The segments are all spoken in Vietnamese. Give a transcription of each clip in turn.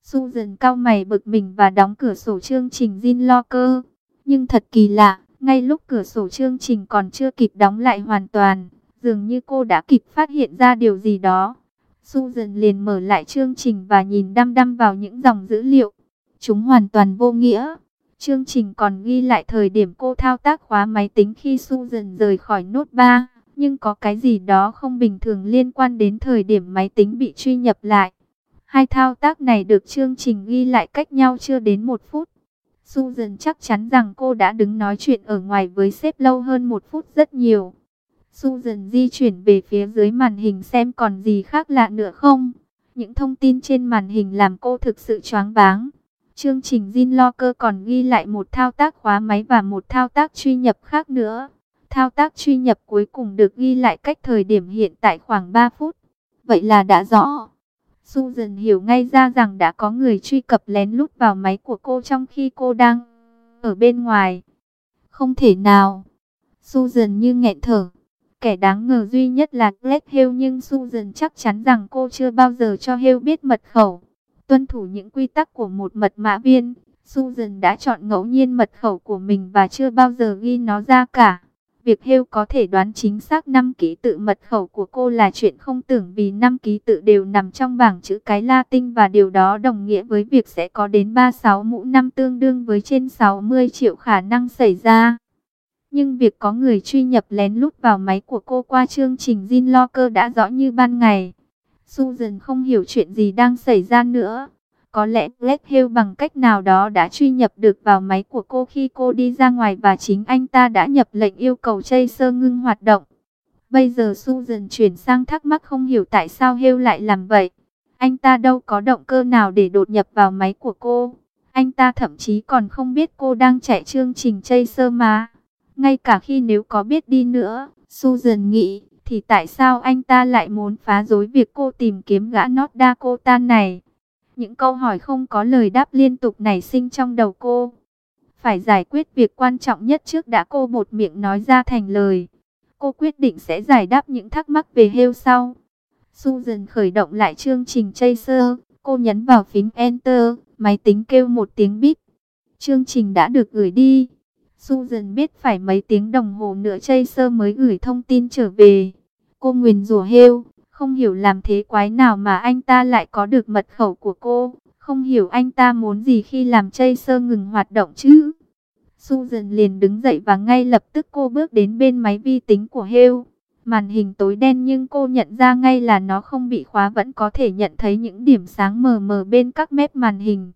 Susan cau mày bực mình và đóng cửa sổ chương trình Zin Locker. Nhưng thật kỳ lạ, ngay lúc cửa sổ chương trình còn chưa kịp đóng lại hoàn toàn, dường như cô đã kịp phát hiện ra điều gì đó. Susan liền mở lại chương trình và nhìn đăm đăm vào những dòng dữ liệu. Chúng hoàn toàn vô nghĩa. Chương trình còn ghi lại thời điểm cô thao tác khóa máy tính khi Susan rời khỏi Note 3. Nhưng có cái gì đó không bình thường liên quan đến thời điểm máy tính bị truy nhập lại. Hai thao tác này được chương trình ghi lại cách nhau chưa đến 1 phút. Susan chắc chắn rằng cô đã đứng nói chuyện ở ngoài với sếp lâu hơn 1 phút rất nhiều. Susan di chuyển về phía dưới màn hình xem còn gì khác lạ nữa không. Những thông tin trên màn hình làm cô thực sự choáng váng. Chương trình Zin Locker còn ghi lại một thao tác khóa máy và một thao tác truy nhập khác nữa. Thao tác truy nhập cuối cùng được ghi lại cách thời điểm hiện tại khoảng 3 phút. Vậy là đã rõ. Susan hiểu ngay ra rằng đã có người truy cập lén lút vào máy của cô trong khi cô đang ở bên ngoài. Không thể nào. Susan như nghẹn thở. Kẻ đáng ngờ duy nhất là Black Hill, nhưng Susan chắc chắn rằng cô chưa bao giờ cho Hill biết mật khẩu. Tuân thủ những quy tắc của một mật mã viên, Susan đã chọn ngẫu nhiên mật khẩu của mình và chưa bao giờ ghi nó ra cả. Việc Hill có thể đoán chính xác 5 ký tự mật khẩu của cô là chuyện không tưởng, vì 5 ký tự đều nằm trong bảng chữ cái Latin và điều đó đồng nghĩa với việc sẽ có đến 36 mũ 5 tương đương với trên 60 triệu khả năng xảy ra. Nhưng việc có người truy nhập lén lút vào máy của cô qua chương trình Zin Locker đã rõ như ban ngày. Susan không hiểu chuyện gì đang xảy ra nữa. Có lẽ Black Hill bằng cách nào đó đã truy nhập được vào máy của cô khi cô đi ra ngoài và chính anh ta đã nhập lệnh yêu cầu Chaser ngưng hoạt động. Bây giờ Susan chuyển sang thắc mắc không hiểu tại sao Hill lại làm vậy. Anh ta đâu có động cơ nào để đột nhập vào máy của cô. Anh ta thậm chí còn không biết cô đang chạy chương trình Chaser mà. Ngay cả khi nếu có biết đi nữa, Susan nghĩ, thì tại sao anh ta lại muốn phá rối việc cô tìm kiếm gã North Dakota này? Những câu hỏi không có lời đáp liên tục nảy sinh trong đầu cô. Phải giải quyết việc quan trọng nhất trước đã, cô buột miệng nói ra thành lời. Cô quyết định sẽ giải đáp những thắc mắc về Hill sau. Susan khởi động lại chương trình Chaser. Cô nhấn vào phím Enter, máy tính kêu một tiếng bíp. Chương trình đã được gửi đi. Susan biết phải mấy tiếng đồng hồ nữa Chaser mới gửi thông tin trở về. Cô nguyền rủa Hill, không hiểu làm thế quái nào mà anh ta lại có được mật khẩu của cô. Không hiểu anh ta muốn gì khi làm Chaser ngừng hoạt động chứ. Susan liền đứng dậy và ngay lập tức cô bước đến bên máy vi tính của Hill. Màn hình tối đen nhưng cô nhận ra ngay là nó không bị khóa, vẫn có thể nhận thấy những điểm sáng mờ mờ bên các mép màn hình.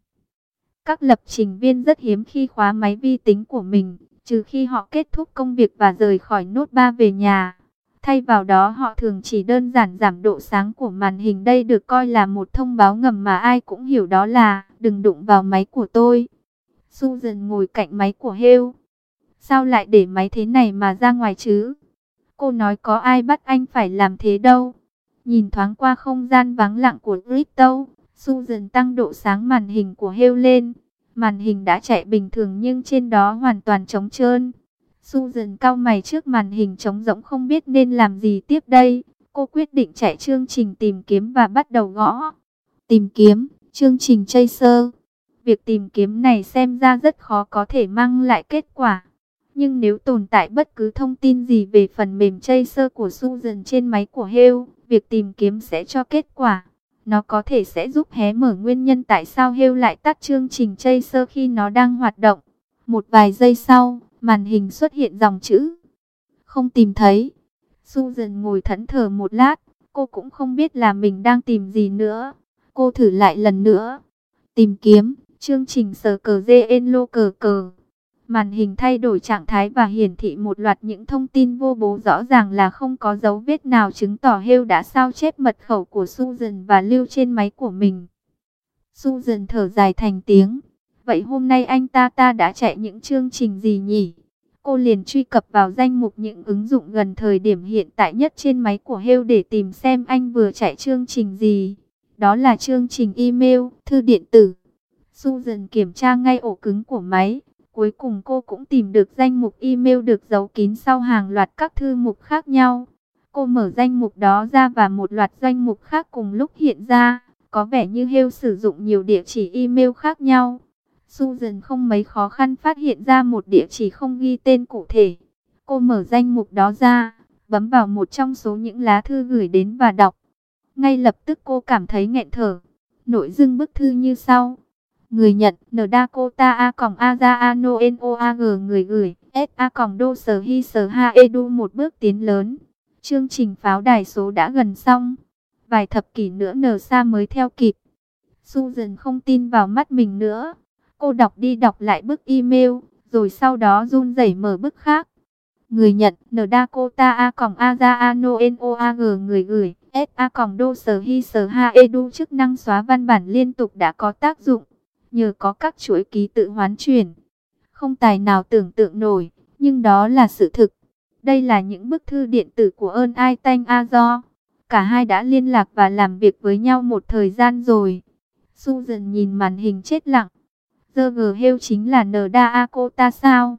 Các lập trình viên rất hiếm khi khóa máy vi tính của mình, trừ khi họ kết thúc công việc và rời khỏi Note 3 về nhà. Thay vào đó họ thường chỉ đơn giản giảm độ sáng của màn hình. Đây được coi là một thông báo ngầm mà ai cũng hiểu, đó là đừng đụng vào máy của tôi. Susan ngồi cạnh máy của Hill. Sao lại để máy thế này mà ra ngoài chứ? Cô nói có ai bắt anh phải làm thế đâu. Nhìn thoáng qua không gian vắng lặng của crypto, Susan tăng độ sáng màn hình của Hill lên. Màn hình đã chạy bình thường nhưng trên đó hoàn toàn trống trơn. Susan cau mày trước màn hình trống rỗng, không biết nên làm gì tiếp đây. Cô quyết định chạy chương trình tìm kiếm và bắt đầu gõ. Tìm kiếm, chương trình Chaser. Việc tìm kiếm này xem ra rất khó có thể mang lại kết quả. Nhưng nếu tồn tại bất cứ thông tin gì về phần mềm Chaser của Susan trên máy của Hill, việc tìm kiếm sẽ cho kết quả. Nó có thể sẽ giúp hé mở nguyên nhân tại sao Hill lại tắt chương trình Chaser khi nó đang hoạt động. Một vài giây sau, màn hình xuất hiện dòng chữ không tìm thấy. Susan ngồi thẫn thờ một lát, cô cũng không biết là mình đang tìm gì nữa. Cô thử lại lần nữa. Tìm kiếm, chương trình sờ cờ GN lô cờ cờ. Màn hình thay đổi trạng thái và hiển thị một loạt những thông tin vô bố, rõ ràng là không có dấu vết nào chứng tỏ Hill đã sao chép mật khẩu của Susan và lưu trên máy của mình. Susan thở dài thành tiếng. Vậy hôm nay anh ta đã chạy những chương trình gì nhỉ? Cô liền truy cập vào danh mục những ứng dụng gần thời điểm hiện tại nhất trên máy của Hill để tìm xem anh vừa chạy chương trình gì. Đó là chương trình email, thư điện tử. Susan kiểm tra ngay ổ cứng của máy. Cuối cùng cô cũng tìm được danh mục email được giấu kín sau hàng loạt các thư mục khác nhau. Cô mở danh mục đó ra và một loạt danh mục khác cùng lúc hiện ra. có vẻ như Hale sử dụng nhiều địa chỉ email khác nhau. Susan không mấy khó khăn phát hiện ra một địa chỉ không ghi tên cụ thể. Cô mở danh mục đó ra, bấm vào một trong số những lá thư gửi đến và đọc. Ngay lập tức cô cảm thấy nghẹn thở. Nội dung bức thư như sau. Người nhận Ndakota A.Aza.Anonoag. Người gửi SA.Do Sở Hy Sở Ha Edu. Một bước tiến lớn. Chương trình pháo đài số đã gần xong. Vài thập kỷ nữa NASA mới theo kịp. Susan không tin vào mắt mình nữa. Cô đọc đi đọc lại bức email, rồi sau đó run rẩy mở bức khác. Người nhận Ndakota A.Aza.Anonoag. Người gửi SA.Do Sở Hy Sở Ha Edu. Chức năng xóa văn bản liên tục đã có tác dụng. Nhờ có các chuỗi ký tự hoán chuyển. Không tài nào tưởng tượng nổi, nhưng đó là sự thực. Đây là những bức thư điện tử của Earl I. Tanh Azo. Cả hai đã liên lạc và làm việc với nhau một thời gian rồi. Susan nhìn màn hình chết lặng. Roger Hale chính là Ndakota sao?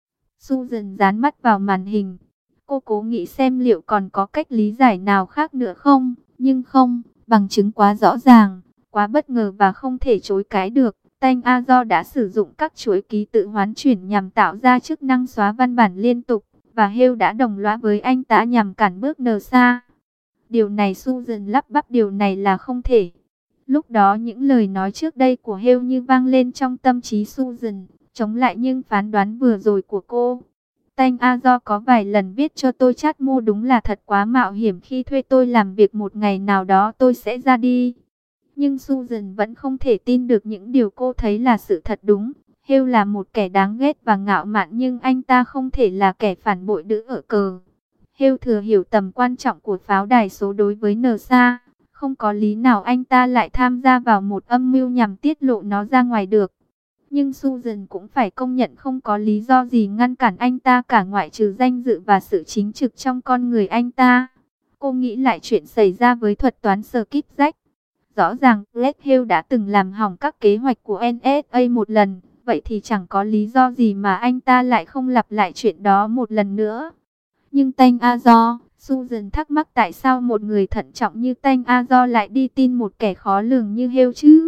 Susan dán mắt vào màn hình. Cô cố nghĩ xem liệu còn có cách lý giải nào khác nữa không? Nhưng không, bằng chứng quá rõ ràng, quá bất ngờ và không thể chối cãi được. Tanh Azo đã sử dụng các chuỗi ký tự hoán chuyển nhằm tạo ra chức năng xóa văn bản liên tục. Và Hale đã đồng lõa với anh ta nhằm cản bước NASA. Điều này Susan lắp bắp, điều này là không thể. Lúc đó những lời nói trước đây của Hale như vang lên trong tâm trí Susan, chống lại những phán đoán vừa rồi của cô. Tanh Azo có vài lần viết cho tôi chat mô đúng là thật quá mạo hiểm khi thuê tôi làm việc, một ngày nào đó tôi sẽ ra đi. Nhưng Susan vẫn không thể tin được những điều cô thấy là sự thật đúng. Hale là một kẻ đáng ghét và ngạo mạn, nhưng anh ta không thể là kẻ phản bội đỡ ở cờ. Hale thừa hiểu tầm quan trọng của pháo đài số đối với NASA. Không có lý nào anh ta lại tham gia vào một âm mưu nhằm tiết lộ nó ra ngoài được. Nhưng Susan cũng phải công nhận không có lý do gì ngăn cản anh ta cả, ngoại trừ danh dự và sự chính trực trong con người anh ta. Cô nghĩ lại chuyện xảy ra với thuật toán Skip Jack. Rõ ràng Greg Hale đã từng làm hỏng các kế hoạch của NSA một lần. Vậy thì chẳng có lý do gì mà anh ta lại không lặp lại chuyện đó một lần nữa. Nhưng Tanh Azo, Susan thắc mắc tại sao một người thận trọng như Tanh Azo lại đi tin một kẻ khó lường như Hale chứ?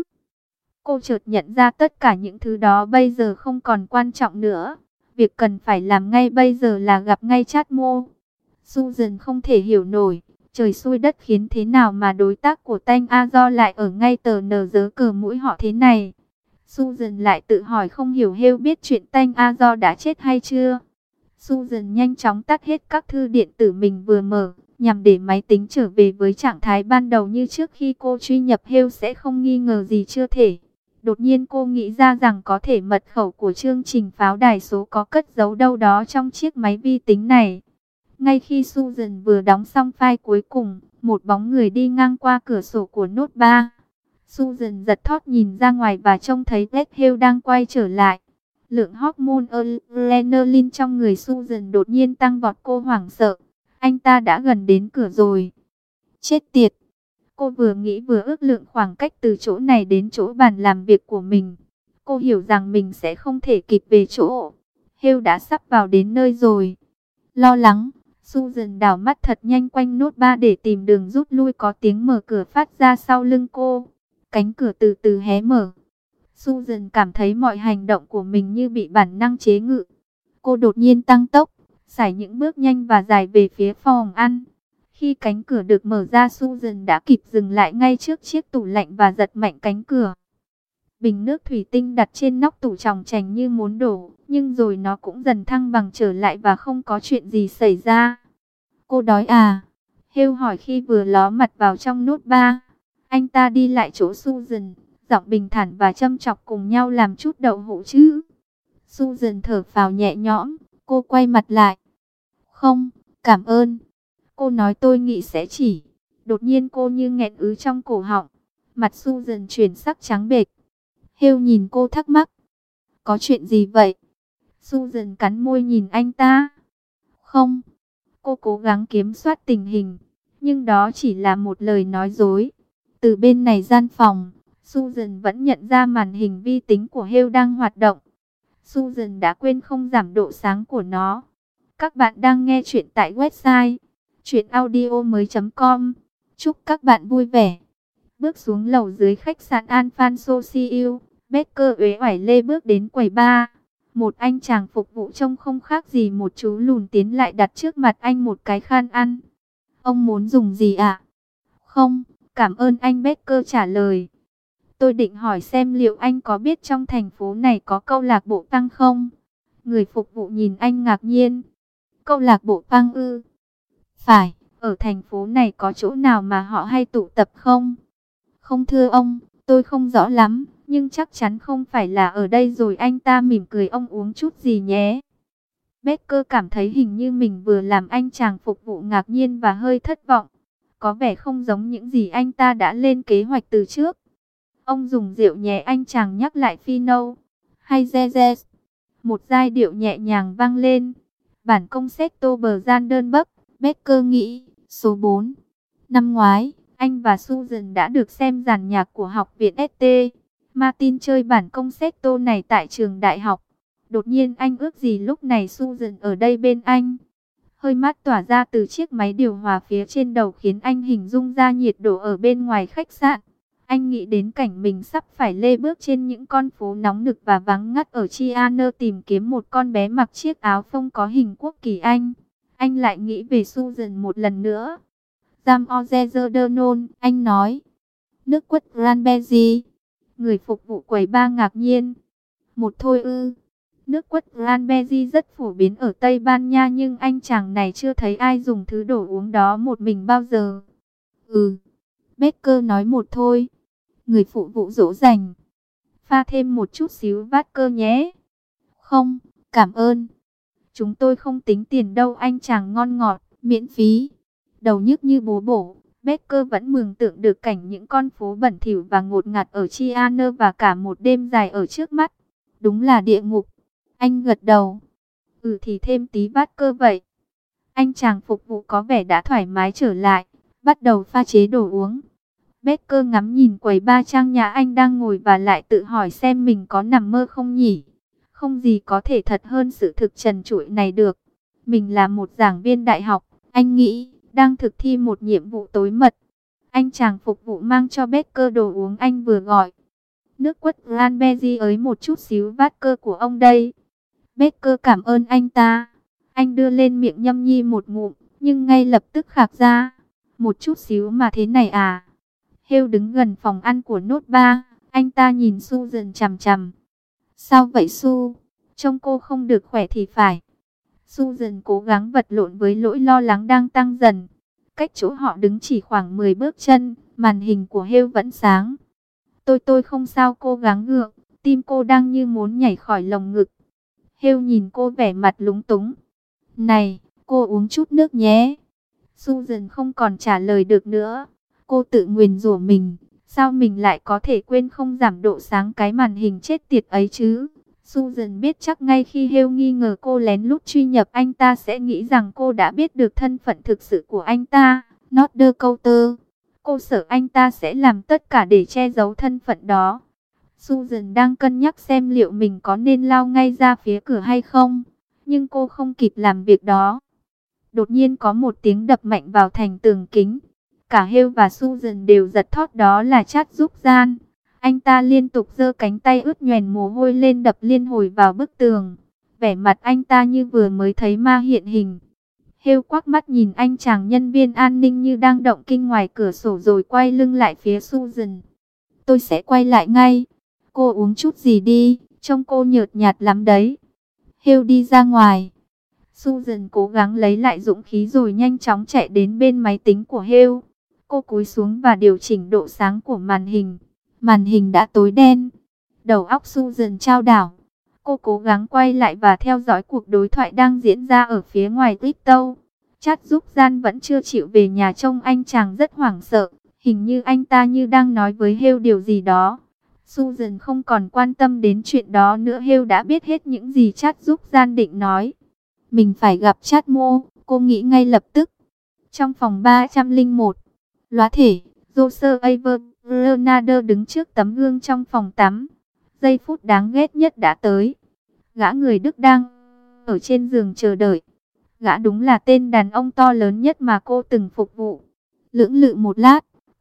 Cô chợt nhận ra tất cả những thứ đó bây giờ không còn quan trọng nữa. Việc cần phải làm ngay bây giờ là gặp ngay Chat Mô. Susan không thể hiểu nổi, trời xui đất khiến thế nào mà đối tác của Tanh Azo lại ở ngay tờ nờ dớ cờ mũi họ thế này. Susan lại tự hỏi không hiểu Hale biết chuyện Tanh Azo đã chết hay chưa. Susan nhanh chóng tắt hết các thư điện tử mình vừa mở, nhằm để máy tính trở về với trạng thái ban đầu như trước khi cô truy nhập Hale sẽ không nghi ngờ gì chưa thể. Đột nhiên cô nghĩ ra rằng có thể mật khẩu của chương trình pháo đài số có cất giấu đâu đó trong chiếc máy vi tính này. Ngay khi Susan vừa đóng xong file cuối cùng, một bóng người đi ngang qua cửa sổ của Note 3. Susan giật thót nhìn ra ngoài và trông thấy Greg Hale đang quay trở lại. Lượng hormone adrenaline trong người Susan đột nhiên tăng vọt, cô hoảng sợ. Anh ta đã gần đến cửa rồi. Chết tiệt. Cô vừa nghĩ vừa ước lượng khoảng cách từ chỗ này đến chỗ bàn làm việc của mình. Cô hiểu rằng mình sẽ không thể kịp về chỗ. Hale đã sắp vào đến nơi rồi. Lo lắng, Susan đảo mắt thật nhanh quanh Note 3 để tìm đường rút lui. Có tiếng mở cửa phát ra sau lưng cô. Cánh cửa từ từ hé mở. Susan cảm thấy mọi hành động của mình như bị bản năng chế ngự. Cô đột nhiên tăng tốc, sải những bước nhanh và dài về phía phòng ăn. Khi cánh cửa được mở ra, Susan đã kịp dừng lại ngay trước chiếc tủ lạnh và giật mạnh cánh cửa. Bình nước thủy tinh đặt trên nóc tủ chòng chành như muốn đổ, nhưng rồi nó cũng dần thăng bằng trở lại và không có chuyện gì xảy ra. Cô đói à? Hale hỏi khi vừa ló mặt vào trong Note 3. Anh ta đi lại chỗ Susan, giọng bình thản và châm chọc, cùng nhau làm chút đậu hũ chứ? Susan thở phào nhẹ nhõm, cô quay mặt lại. Không, cảm ơn. Cô nói tôi nghĩ sẽ chỉ. Đột nhiên cô như nghẹn ứ trong cổ họng. Mặt Susan chuyển sắc trắng bệch. Hale nhìn cô thắc mắc. Có chuyện gì vậy? Susan cắn môi nhìn anh ta. Không. Cô cố gắng kiểm soát tình hình. Nhưng đó chỉ là một lời nói dối. Từ bên này gian phòng, Susan vẫn nhận ra màn hình vi tính của Hale đang hoạt động. Susan đã quên không giảm độ sáng của nó. Các bạn đang nghe chuyện tại website chuyenaudio.com. Chúc các bạn vui vẻ. Bước xuống lầu dưới khách sạn Alfonso Siêu, Becker uể oải lê bước đến quầy bar. Một anh chàng phục vụ trông không khác gì một chú lùn tiến lại đặt trước mặt anh một cái khan ăn. Ông muốn dùng gì ạ? Không, cảm ơn anh, Becker trả lời. Tôi định hỏi xem liệu anh có biết trong thành phố này có câu lạc bộ punk không? Người phục vụ nhìn anh ngạc nhiên. Câu lạc bộ punk ư? Phải, ở thành phố này có chỗ nào mà họ hay tụ tập không? Không thưa ông, tôi không rõ lắm, nhưng chắc chắn không phải là ở đây rồi. Anh ta mỉm cười. Ông uống chút gì nhé? Becker cảm thấy hình như mình vừa làm anh chàng phục vụ ngạc nhiên và hơi thất vọng. Có vẻ không giống những gì anh ta đã lên kế hoạch từ trước. Ông dùng rượu nhé, anh chàng nhắc lại. Fino hay Zezes? Một giai điệu nhẹ nhàng vang lên. Bản concerto Brandenburg, Becker nghĩ. Số 4. Năm ngoái, anh và Susan đã được xem dàn nhạc của học viện St. Martin chơi bản concerto này tại trường đại học. Đột nhiên anh ước gì lúc này Susan ở đây bên anh. Hơi mát tỏa ra từ chiếc máy điều hòa phía trên đầu khiến anh hình dung ra nhiệt độ ở bên ngoài khách sạn. Anh nghĩ đến cảnh mình sắp phải lê bước trên những con phố nóng nực và vắng ngắt ở Chianer tìm kiếm một con bé mặc chiếc áo phông có hình quốc kỳ Anh. Anh lại nghĩ về Susan một lần nữa. Jam Ozezerdenon, anh nói. Nước quất Cranberry. Người phục vụ quầy bar ngạc nhiên. Một thôi ư? Nước quất Cranberry rất phổ biến ở Tây Ban Nha nhưng anh chàng này chưa thấy ai dùng thứ đồ uống đó một mình bao giờ. Becker nói một thôi. Người phụ vụ dỗ dành. Pha thêm một chút xíu vodka nhé. Không, cảm ơn. Chúng tôi không tính tiền đâu, anh chàng ngon ngọt, miễn phí. Đầu nhức như búa bổ, Becker vẫn mường tượng được cảnh những con phố bẩn thỉu và ngột ngạt ở Chianer và cả một đêm dài ở trước mắt. Đúng là địa ngục. Anh gật đầu. Thì thêm tí vodka vậy. Anh chàng phục vụ có vẻ đã thoải mái trở lại, bắt đầu pha chế đồ uống. Becker ngắm nhìn quầy bar trang nhã anh đang ngồi và lại tự hỏi xem mình có nằm mơ không nhỉ. Không gì có thể thật hơn sự thực trần trụi này được. Mình là một giảng viên đại học, anh nghĩ, đang thực thi một nhiệm vụ tối mật. Anh chàng phục vụ mang cho Becker đồ uống anh vừa gọi. Nước quất Cranberry ới một chút xíu vodka của ông đây. Becker cảm ơn anh ta. Anh đưa lên miệng nhâm nhi một ngụm, nhưng ngay lập tức khạc ra. Một chút xíu mà thế này à? Hale đứng gần phòng ăn của Nốt Ba. Anh ta nhìn Susan chằm chằm. Sao vậy Su? Trông cô không được khỏe thì phải. Susan cố gắng vật lộn với nỗi lo lắng đang tăng dần. Cách chỗ họ đứng chỉ khoảng 10 bước chân, màn hình của Hale vẫn sáng. Tôi không sao, cô gắng gượng, tim cô đang như muốn nhảy khỏi lồng ngực. Hale nhìn cô vẻ mặt lúng túng. Này, cô uống chút nước nhé. Susan không còn trả lời được nữa. Cô tự nguyền rủa mình, sao mình lại có thể quên không giảm độ sáng cái màn hình chết tiệt ấy chứ? Susan biết chắc ngay khi Hale nghi ngờ cô lén lút truy nhập anh ta sẽ nghĩ rằng cô đã biết được thân phận thực sự của anh ta, Nordercoulter. Cô sợ anh ta sẽ làm tất cả để che giấu thân phận đó. Susan đang cân nhắc xem liệu mình có nên lao ngay ra phía cửa hay không, nhưng cô không kịp làm việc đó. Đột nhiên có một tiếng đập mạnh vào thành tường kính. Cả Hale và Susan đều giật thót, đó là Chad Giúp Gian. Anh ta liên tục giơ cánh tay ướt nhoẻn mồ hôi lên đập liên hồi vào bức tường. Vẻ mặt anh ta như vừa mới thấy ma hiện hình. Hale quắc mắt nhìn anh chàng nhân viên an ninh như đang động kinh ngoài cửa sổ rồi quay lưng lại phía Susan. Tôi sẽ quay lại ngay. Cô uống chút gì đi, trông cô nhợt nhạt lắm đấy. Hale đi ra ngoài. Susan cố gắng lấy lại dũng khí rồi nhanh chóng chạy đến bên máy tính của Hale. Cô cúi xuống và điều chỉnh độ sáng của màn hình. Màn hình đã tối đen. Đầu óc Susan chao đảo. Cô cố gắng quay lại và theo dõi cuộc đối thoại đang diễn ra ở phía ngoài Crypto. Chad Giúp Gian vẫn chưa chịu về nhà, trông anh chàng rất hoảng sợ. Hình như anh ta như đang nói với Hale điều gì đó. Susan không còn quan tâm đến chuyện đó nữa. Hale đã biết hết những gì Chad Giúp Gian định nói. Mình phải gặp Chad Mo, cô nghĩ ngay lập tức. Trong phòng 301, lóa thể, Jose Aver Leonardo đứng trước tấm gương trong phòng tắm. Giây phút đáng ghét nhất đã tới. Gã người Đức đang ở trên giường chờ đợi. Gã đúng là tên đàn ông to lớn nhất mà cô từng phục vụ. Lưỡng lự một lát,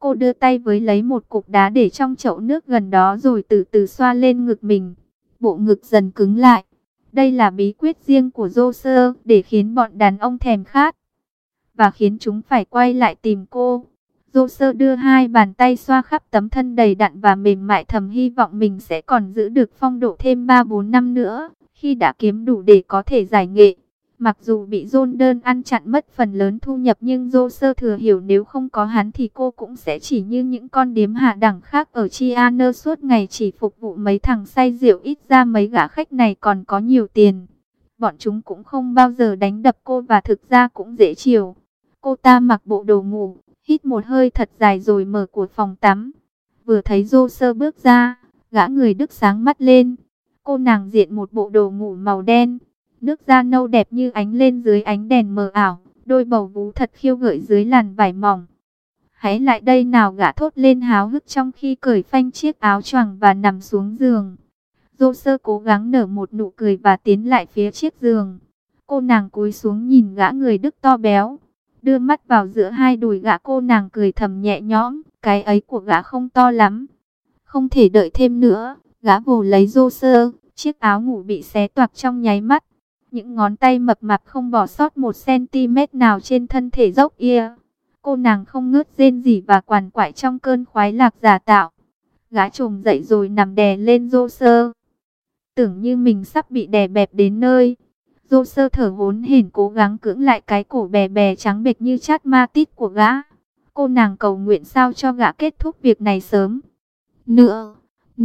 Cô đưa tay với lấy một cục đá để trong chậu nước gần đó rồi từ từ xoa lên ngực mình. Bộ ngực dần cứng lại. Đây là bí quyết riêng của Joser để khiến bọn đàn ông thèm khát và khiến chúng phải quay lại tìm cô. Joser đưa hai bàn tay xoa khắp tấm thân đầy đặn và mềm mại, thầm hy vọng mình sẽ còn giữ được phong độ thêm 3-4 năm nữa, khi đã kiếm đủ để có thể giải nghệ. Mặc dù bị Jordan ăn chặn mất phần lớn thu nhập, nhưng Joser thừa hiểu nếu không có hắn thì cô cũng sẽ chỉ như những con điếm hạ đẳng khác ở Chianer, suốt ngày chỉ phục vụ mấy thằng say rượu. Ít ra mấy gã khách này còn có nhiều tiền. Bọn chúng cũng không bao giờ đánh đập cô và thực ra cũng dễ chiều. Cô ta mặc bộ đồ ngủ, hít một hơi thật dài rồi mở cửa phòng tắm. Vừa thấy Joser bước ra, gã người Đức sáng mắt lên. Cô nàng diện một bộ đồ ngủ màu đen, nước da nâu đẹp như ánh lên dưới ánh đèn mờ ảo, đôi bầu vú thật khiêu gợi dưới làn vải mỏng. Hãy lại đây nào, gã thốt lên háo hức trong khi cởi phanh chiếc áo choàng và nằm xuống giường. Joser cố gắng nở một nụ cười và tiến lại phía chiếc giường. Cô nàng cúi xuống nhìn gã người Đức to béo, đưa mắt vào giữa hai đùi gã. Cô nàng cười thầm nhẹ nhõm, cái ấy của gã không to lắm. Không thể đợi thêm nữa, gã vồ lấy Joser, chiếc áo ngủ bị xé toạc trong nháy mắt. Những ngón tay mập mạp không bỏ sót 1 cm nào trên thân thể dốc ia. Cô nàng không ngớt rên rỉ và quằn quại trong cơn khoái lạc giả tạo. Gã trồm dậy rồi nằm đè lên Joser, tưởng như mình sắp bị đè bẹp đến nơi. Joser thở hổn hển cố gắng cưỡng lại cái cổ bè bè trắng bệch như chát ma tít của gã. Cô nàng cầu nguyện sao cho gã kết thúc việc này sớm. Nữa.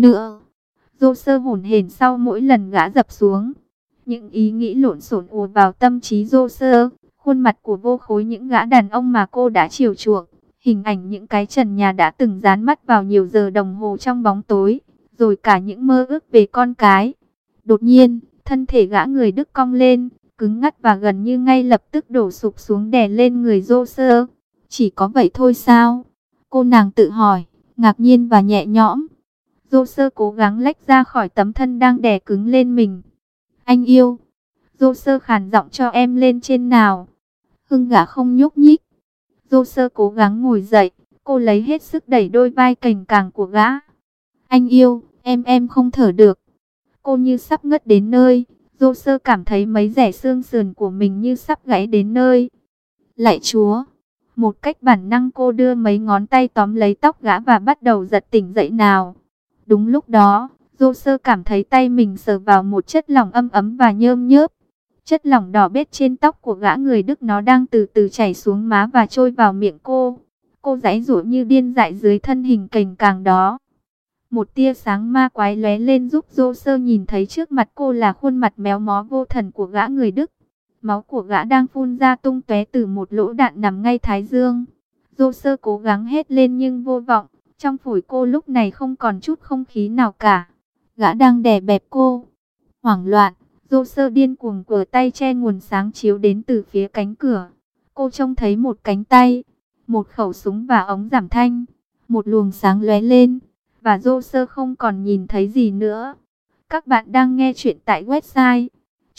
Joser hổn hển sau mỗi lần gã dập xuống. Những ý nghĩ lộn xộn ùa vào tâm trí Joser. Khuôn mặt của vô khối những gã đàn ông mà cô đã chiều chuộng, hình ảnh những cái trần nhà đã từng dán mắt vào nhiều giờ đồng hồ trong bóng tối, rồi cả những mơ ước về con cái. Đột nhiên, thân thể gã người Đức cong lên, cứng ngắc và gần như ngay lập tức đổ sụp xuống đè lên người Joser. Chỉ có vậy thôi sao? Cô nàng tự hỏi, ngạc nhiên và nhẹ nhõm. Joser cố gắng lách ra khỏi tấm thân đang đè cứng lên mình. Anh yêu. Joser khàn giọng, cho em lên trên nào. Hưng gã không nhúc nhích. Joser cố gắng ngồi dậy. Cô lấy hết sức đẩy đôi vai cành càng của gã. Anh yêu, em không thở được. Cô như sắp ngất đến nơi. Joser cảm thấy mấy rẻ xương sườn của mình như sắp gãy đến nơi. Lạy Chúa. Một cách bản năng cô đưa mấy ngón tay tóm lấy tóc gã và bắt đầu giật tỉnh dậy nào. Đúng lúc đó, Joser cảm thấy tay mình sờ vào một chất lỏng ấm ấm và nhớm nhớp. Chất lỏng đỏ bết trên tóc của gã người Đức, nó đang từ từ chảy xuống má và trôi vào miệng cô. Cô giãy giụa như điên dại dưới thân hình cành càng đó. Một tia sáng ma quái lóe lên giúp Joser nhìn thấy trước mặt cô là khuôn mặt méo mó vô thần của gã người Đức. Máu của gã đang phun ra tung tóe từ một lỗ đạn nằm ngay thái dương. Joser cố gắng hét lên nhưng vô vọng. Trong phổi cô lúc này không còn chút không khí nào cả. Gã đang đè bẹp cô. Hoảng loạn, Joser điên cuồng quờ tay che nguồn sáng chiếu đến từ phía cánh cửa. Cô trông thấy một cánh tay, một khẩu súng và ống giảm thanh. Một luồng sáng lóe lên, và Joser không còn nhìn thấy gì nữa. Các bạn đang nghe chuyện tại website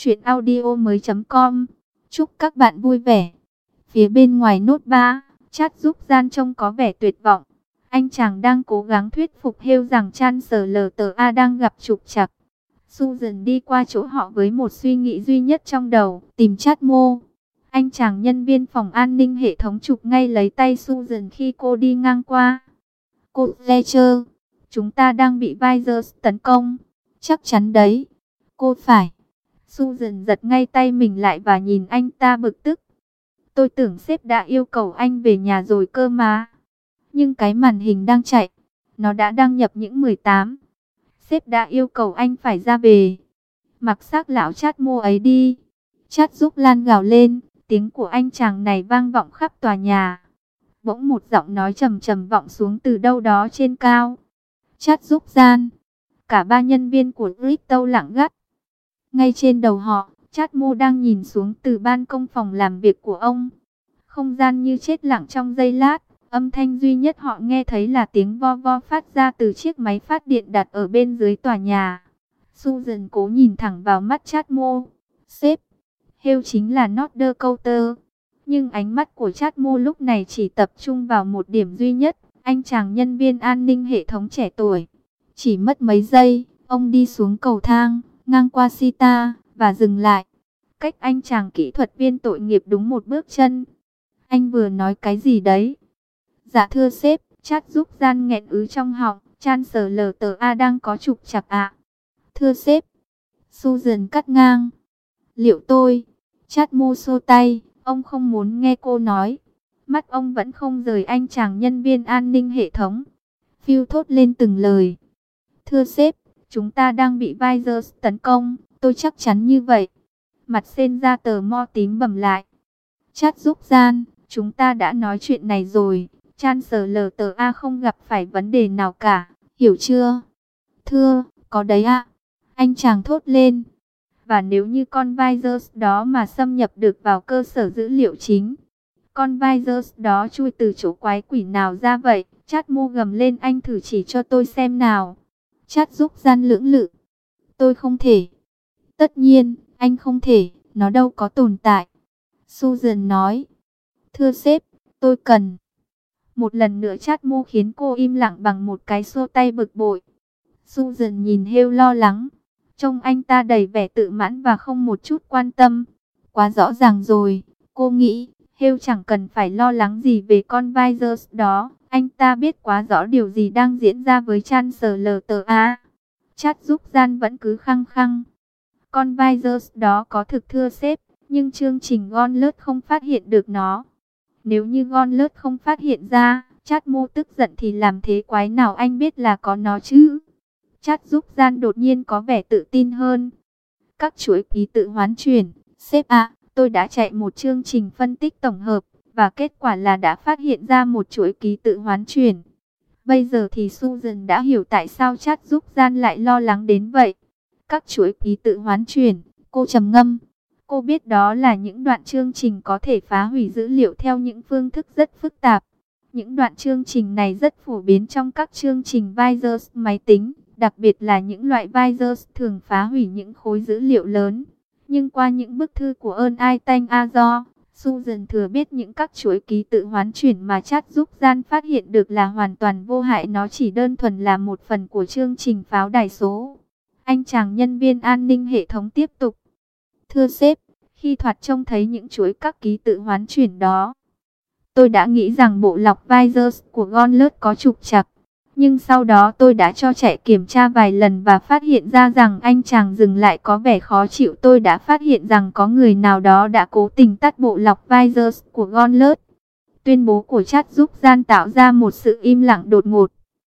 chuyenaudio.com. Chúc các bạn vui vẻ. Phía bên ngoài nốt 3, chat giúp Gian trông có vẻ tuyệt vọng. Anh chàng đang cố gắng thuyết phục Hale rằng Chancellor đang gặp trục trặc. Susan đi qua chỗ họ với một suy nghĩ duy nhất trong đầu, tìm Chadmo. Anh chàng nhân viên phòng an ninh hệ thống chụp ngay lấy tay Susan khi cô đi ngang qua. Cô Fletcher, chúng ta đang bị Visors tấn công. Chắc chắn đấy. Cô phải. Susan giật ngay tay mình lại và nhìn anh ta bực tức. Tôi tưởng sếp đã yêu cầu anh về nhà rồi cơ mà. Nhưng cái màn hình đang chạy, nó đã đăng nhập những 18. Sếp đã yêu cầu anh phải ra về. Mặc xác lão Chadmo ấy đi. Chad giúp Lan gào lên, tiếng của anh chàng này vang vọng khắp tòa nhà. Bỗng một giọng nói trầm trầm vọng xuống từ đâu đó trên cao. Chad giúp Gian. Cả ba nhân viên của Crypto lặng ngắt. Ngay trên đầu họ, Chadmo đang nhìn xuống từ ban công phòng làm việc của ông. Không gian như chết lặng trong giây lát. Âm thanh duy nhất họ nghe thấy là tiếng vo vo phát ra từ chiếc máy phát điện đặt ở bên dưới tòa nhà. Susan cố nhìn thẳng vào mắt Chadmo. Sếp, Hale chính là North Coulter. Nhưng ánh mắt của Chadmo lúc này chỉ tập trung vào một điểm duy nhất, Anh chàng nhân viên an ninh hệ thống trẻ tuổi. Chỉ mất mấy giây, ông đi xuống cầu thang, ngang qua Sita, và dừng lại. Cách anh chàng kỹ thuật viên tội nghiệp đúng một bước chân. Anh vừa nói cái gì đấy? Dạ thưa sếp, chat giúp gian nghẹn ứ trong họng, Chancellor đang có trục trặc ạ. Thưa sếp, Susan cắt ngang. Liệu tôi? Chat mô xô tay, ông không muốn nghe cô nói. Mắt ông vẫn không rời anh chàng nhân viên an ninh hệ thống. Phil thốt lên từng lời. Thưa sếp, chúng ta đang bị Visors tấn công, tôi chắc chắn như vậy. Mặt sen ra tờ mo tím bầm lại. Chat giúp gian, chúng ta đã nói chuyện này rồi. Chancellor không gặp phải vấn đề nào cả, hiểu chưa? Thưa, có đấy ạ. Anh chàng thốt lên. Và nếu như con Visors đó mà xâm nhập được vào cơ sở dữ liệu chính, con Visors đó chui từ chỗ quái quỷ nào ra vậy? Chat mô gầm lên, anh thử chỉ cho tôi xem nào. Chat giúp gian lưỡng lự. Tôi không thể. Tất nhiên, anh không thể, nó đâu có tồn tại. Susan nói. Thưa sếp, tôi cần. Một lần nữa Chat mô khiến cô im lặng bằng một cái xô tay bực bội. Susan nhìn Hale lo lắng. Trông anh ta đầy vẻ tự mãn và không một chút quan tâm. Quá rõ ràng rồi, cô nghĩ. Hale chẳng cần phải lo lắng gì về con Visors đó. Anh ta biết quá rõ điều gì đang diễn ra với Chancellor Chat giúp gian vẫn cứ khăng khăng. Con Visors đó có thực, thưa sếp, nhưng chương trình Gauntlet không phát hiện được nó. Nếu như Gauntlet không phát hiện ra, Chat mô tức giận thì làm thế quái nào anh biết là có nó chứ? Chat giúp gian đột nhiên có vẻ tự tin hơn. Các chuỗi ký tự hoán chuyển, sếp ạ, tôi đã chạy một chương trình phân tích tổng hợp, và kết quả là đã phát hiện ra một chuỗi ký tự hoán chuyển. Bây giờ thì Susan đã hiểu tại sao Chat giúp gian lại lo lắng đến vậy. Các chuỗi ký tự hoán chuyển, cô trầm ngâm. Cô biết đó là những đoạn chương trình có thể phá hủy dữ liệu theo những phương thức rất phức tạp. Những đoạn chương trình này rất phổ biến trong các chương trình Visors máy tính, đặc biệt là những loại Visors thường phá hủy những khối dữ liệu lớn. Nhưng qua những bức thư của Earl Einstein Azor, Susan thừa biết những các chuỗi ký tự hoán chuyển mà Chat giúp gian phát hiện được là hoàn toàn vô hại. Nó chỉ đơn thuần là một phần của chương trình pháo đài số. Anh chàng nhân viên an ninh hệ thống tiếp tục. Thưa sếp, khi thoạt trông thấy những chuỗi các ký tự hoán chuyển đó, tôi đã nghĩ rằng bộ lọc Visors của Gauntlet có trục trặc. Nhưng sau đó tôi đã cho chạy kiểm tra vài lần và phát hiện ra rằng anh chàng dừng lại có vẻ khó chịu. Tôi đã phát hiện rằng có người nào đó đã cố tình tắt bộ lọc Visors của Gauntlet. Tuyên bố của Chat giúp gian tạo ra một sự im lặng đột ngột.